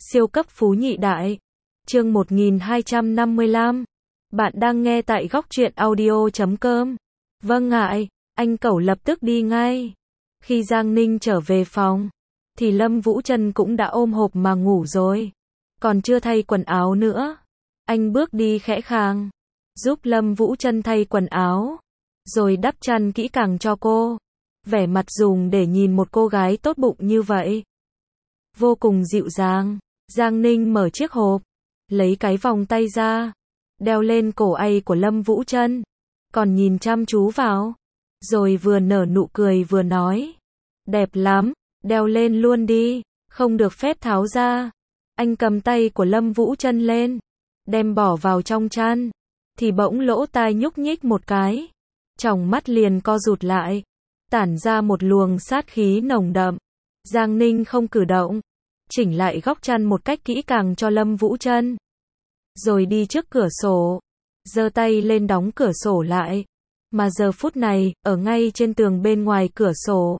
Siêu cấp phú nhị đại. Chương 1255. Bạn đang nghe tại góc truyện audio.com. Vâng ngại, anh Cẩu lập tức đi ngay. Khi Giang Ninh trở về phòng, thì Lâm Vũ Trân cũng đã ôm hộp mà ngủ rồi. Còn chưa thay quần áo nữa. Anh bước đi khẽ khàng, giúp Lâm Vũ Trân thay quần áo, rồi đắp chăn kỹ càng cho cô. Vẻ mặt dùng để nhìn một cô gái tốt bụng như vậy. Vô cùng dịu dàng. Giang Ninh mở chiếc hộp, lấy cái vòng tay ra, đeo lên cổ ây của Lâm Vũ Trân, còn nhìn chăm chú vào, rồi vừa nở nụ cười vừa nói, đẹp lắm, đeo lên luôn đi, không được phép tháo ra. Anh cầm tay của Lâm Vũ Trân lên, đem bỏ vào trong chăn, thì bỗng lỗ tai nhúc nhích một cái, tròng mắt liền co rụt lại, tản ra một luồng sát khí nồng đậm. Giang Ninh không cử động, chỉnh lại góc chăn một cách kỹ càng cho Lâm Vũ Trân, rồi đi trước cửa sổ, giơ tay lên đóng cửa sổ lại. Mà giờ phút này, ở ngay trên tường bên ngoài cửa sổ,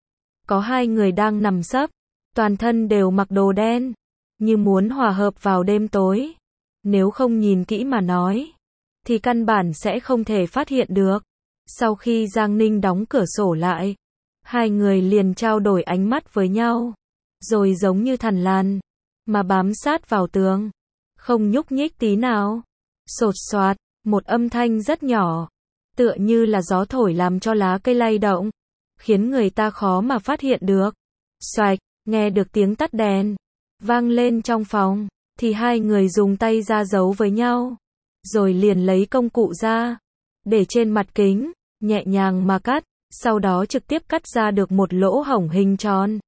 có hai người đang nằm sấp, toàn thân đều mặc đồ đen, như muốn hòa hợp vào đêm tối. Nếu không nhìn kỹ mà nói, thì căn bản sẽ không thể phát hiện được. Sau khi Giang Ninh đóng cửa sổ lại, hai người liền trao đổi ánh mắt với nhau, rồi giống như thằn lằn, mà bám sát vào tường, không nhúc nhích tí nào. Sột soạt, một âm thanh rất nhỏ, tựa như là gió thổi làm cho lá cây lay động, khiến người ta khó mà phát hiện được. Xoạch, nghe được tiếng tắt đèn vang lên trong phòng, thì hai người dùng tay ra giấu với nhau, rồi liền lấy công cụ ra, để trên mặt kính, nhẹ nhàng mà cắt, sau đó trực tiếp cắt ra được một lỗ hổng hình tròn,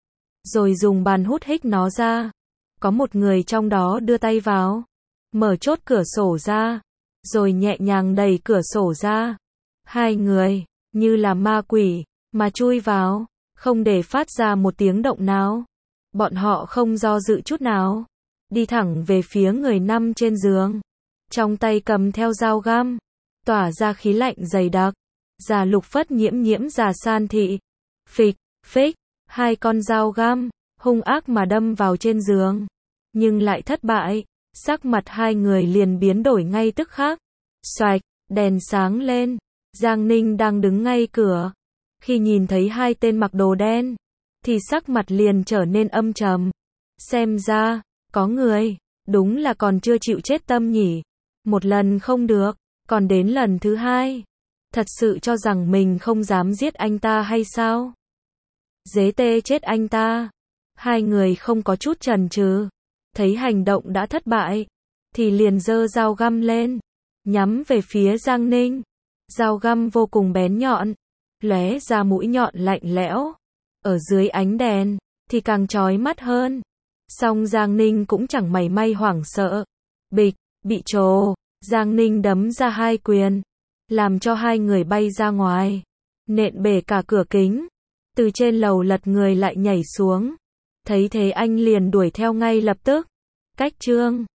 rồi dùng bàn hút hít nó ra. Có một người trong đó đưa tay vào, mở chốt cửa sổ ra, rồi nhẹ nhàng đẩy cửa sổ ra. Hai người, như là ma quỷ, mà chui vào, không để phát ra một tiếng động nào. Bọn họ không do dự chút nào, đi thẳng về phía người nằm trên giường, trong tay cầm theo dao găm, tỏa ra khí lạnh dày đặc. Già Lục Phất nhiễm già San Thị. Phịch, phích, hai con dao găm, hung ác mà đâm vào trên giường, nhưng lại thất bại. Sắc mặt hai người liền biến đổi ngay tức khắc. Xoạch, đèn sáng lên. Giang Ninh đang đứng ngay cửa, khi nhìn thấy hai tên mặc đồ đen, thì sắc mặt liền trở nên âm trầm. Xem ra, có người, đúng là còn chưa chịu chết tâm nhỉ. Một lần không được, còn đến lần thứ hai. Thật sự cho rằng mình không dám giết anh ta hay sao? Dế tê chết anh ta. Hai người không có chút chần chừ, thấy hành động đã thất bại, thì liền giơ dao găm lên, nhắm về phía Giang Ninh. Dao găm vô cùng bén nhọn, lóe ra mũi nhọn lạnh lẽo, ở dưới ánh đèn, thì càng chói mắt hơn. Song Giang Ninh cũng chẳng mảy may hoảng sợ. Bịch, bị trồ, Giang Ninh đấm ra hai quyền, làm cho hai người bay ra ngoài, nện bể cả cửa kính. Từ trên lầu lật người lại nhảy xuống. Thấy thế anh liền đuổi theo ngay lập tức. Cách chương